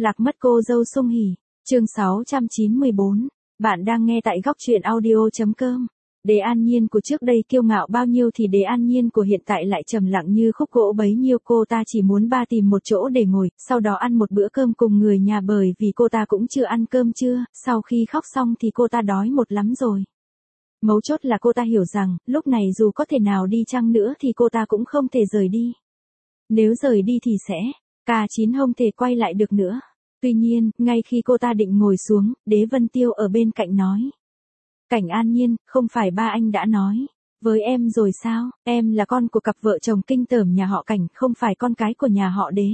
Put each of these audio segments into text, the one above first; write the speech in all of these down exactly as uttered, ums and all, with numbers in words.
Lạc mất cô dâu Sung Hỉ. Chương sáu trăm chín mươi bốn. Bạn đang nghe tại góc truyện audio chấm com. Đế An Nhiên của trước đây kiêu ngạo bao nhiêu thì Đế An Nhiên của hiện tại lại trầm lặng như khúc gỗ bấy nhiêu. Cô ta chỉ muốn ba tìm một chỗ để ngồi, sau đó ăn một bữa cơm cùng người nhà, bởi vì cô ta cũng chưa ăn cơm trưa. Sau khi khóc xong thì cô ta đói một lắm rồi. Mấu chốt là cô ta hiểu rằng, lúc này dù có thể nào đi chăng nữa thì cô ta cũng không thể rời đi. Nếu rời đi thì sẽ, cà chín không thể quay lại được nữa. Tuy nhiên, ngay khi cô ta định ngồi xuống, Đế Vân Tiêu ở bên cạnh nói. Cảnh An Nhiên, không phải ba anh đã nói với em rồi sao, em là con của cặp vợ chồng kinh tởm nhà họ Cảnh, không phải con cái của nhà họ Đế.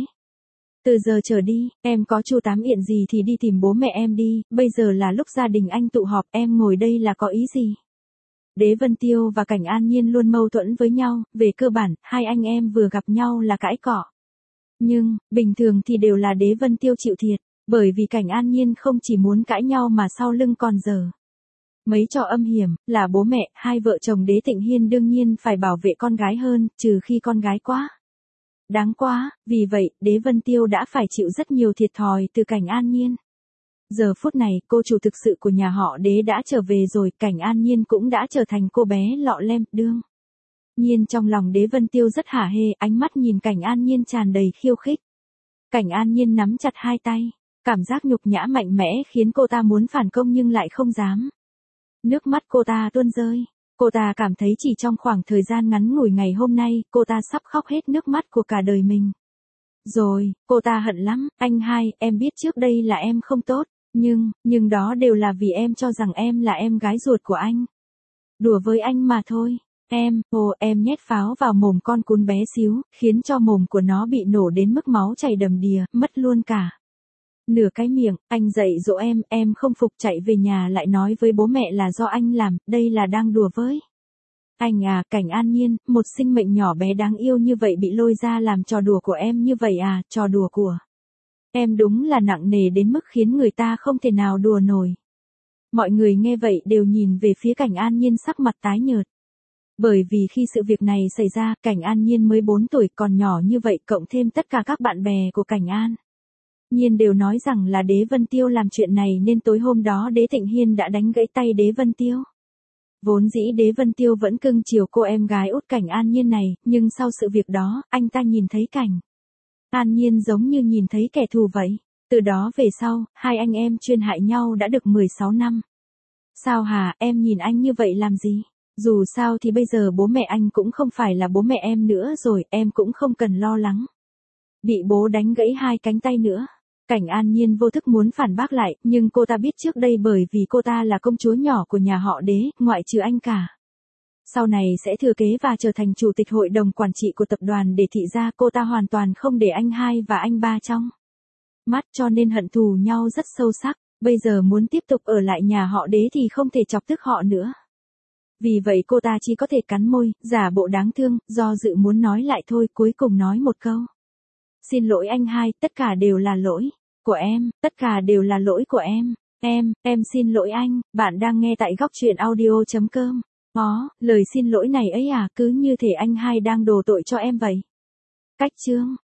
Từ giờ trở đi, em có chu tám yện gì thì đi tìm bố mẹ em đi, bây giờ là lúc gia đình anh tụ họp, em ngồi đây là có ý gì? Đế Vân Tiêu và Cảnh An Nhiên luôn mâu thuẫn với nhau, về cơ bản, hai anh em vừa gặp nhau là cãi cọ. Nhưng, bình thường thì đều là Đế Vân Tiêu chịu thiệt, bởi vì Cảnh An Nhiên không chỉ muốn cãi nhau mà sau lưng còn dở mấy trò âm hiểm, là bố mẹ, hai vợ chồng Đế Tịnh Hiên đương nhiên phải bảo vệ con gái hơn, trừ khi con gái quá đáng quá, vì vậy, Đế Vân Tiêu đã phải chịu rất nhiều thiệt thòi từ Cảnh An Nhiên. Giờ phút này, cô chủ thực sự của nhà họ Đế đã trở về rồi, Cảnh An Nhiên cũng đã trở thành cô bé lọ lem, đương nhiên trong lòng Đế Vân Tiêu rất hả hê, ánh mắt nhìn Cảnh An Nhiên tràn đầy khiêu khích. Cảnh An Nhiên nắm chặt hai tay, cảm giác nhục nhã mạnh mẽ khiến cô ta muốn phản công nhưng lại không dám. Nước mắt cô ta tuôn rơi, cô ta cảm thấy chỉ trong khoảng thời gian ngắn ngủi ngày hôm nay, cô ta sắp khóc hết nước mắt của cả đời mình. Rồi, cô ta hận lắm, anh hai, em biết trước đây là em không tốt, nhưng, nhưng đó đều là vì em cho rằng em là em gái ruột của anh. Đùa với anh mà thôi. Em, ồ em nhét pháo vào mồm con cún bé xíu, khiến cho mồm của nó bị nổ đến mức máu chảy đầm đìa, mất luôn cả nửa cái miệng. Anh dạy dỗ em, em không phục, chạy về nhà lại nói với bố mẹ là do anh làm, đây là đang đùa với anh à. Cảnh An Nhiên, một sinh mệnh nhỏ bé đáng yêu như vậy bị lôi ra làm trò đùa của em như vậy à, trò đùa của em đúng là nặng nề đến mức khiến người ta không thể nào đùa nổi. Mọi người nghe vậy đều nhìn về phía Cảnh An Nhiên sắc mặt tái nhợt. Bởi vì khi sự việc này xảy ra, Cảnh An Nhiên mới bốn tuổi, còn nhỏ như vậy, cộng thêm tất cả các bạn bè của Cảnh An Nhiên đều nói rằng là Đế Vân Tiêu làm chuyện này, nên tối hôm đó Đế Tịnh Hiên đã đánh gãy tay Đế Vân Tiêu. Vốn dĩ Đế Vân Tiêu vẫn cưng chiều cô em gái út Cảnh An Nhiên này, nhưng sau sự việc đó, anh ta nhìn thấy Cảnh An Nhiên giống như nhìn thấy kẻ thù vậy. Từ đó về sau, hai anh em chuyên hại nhau đã được mười sáu năm. Sao hả, em nhìn anh như vậy làm gì? Dù sao thì bây giờ bố mẹ anh cũng không phải là bố mẹ em nữa rồi, em cũng không cần lo lắng bị bố đánh gãy hai cánh tay nữa. Cảnh An Nhiên vô thức muốn phản bác lại, nhưng cô ta biết trước đây bởi vì cô ta là công chúa nhỏ của nhà họ Đế, ngoại trừ anh cả sau này sẽ thừa kế và trở thành chủ tịch hội đồng quản trị của tập đoàn Để Thị gia, cô ta hoàn toàn không để anh hai và anh ba trong mắt, cho nên hận thù nhau rất sâu sắc. Bây giờ muốn tiếp tục ở lại nhà họ Đế thì không thể chọc tức họ nữa. Vì vậy cô ta chỉ có thể cắn môi, giả bộ đáng thương, do dự muốn nói lại thôi, cuối cùng nói một câu. Xin lỗi anh hai, tất cả đều là lỗi của em, tất cả đều là lỗi của em, em, em xin lỗi anh. Bạn đang nghe tại góc truyện audio chấm com. Ó, lời xin lỗi này ấy à, cứ như thể anh hai đang đổ tội cho em vậy. Cách chương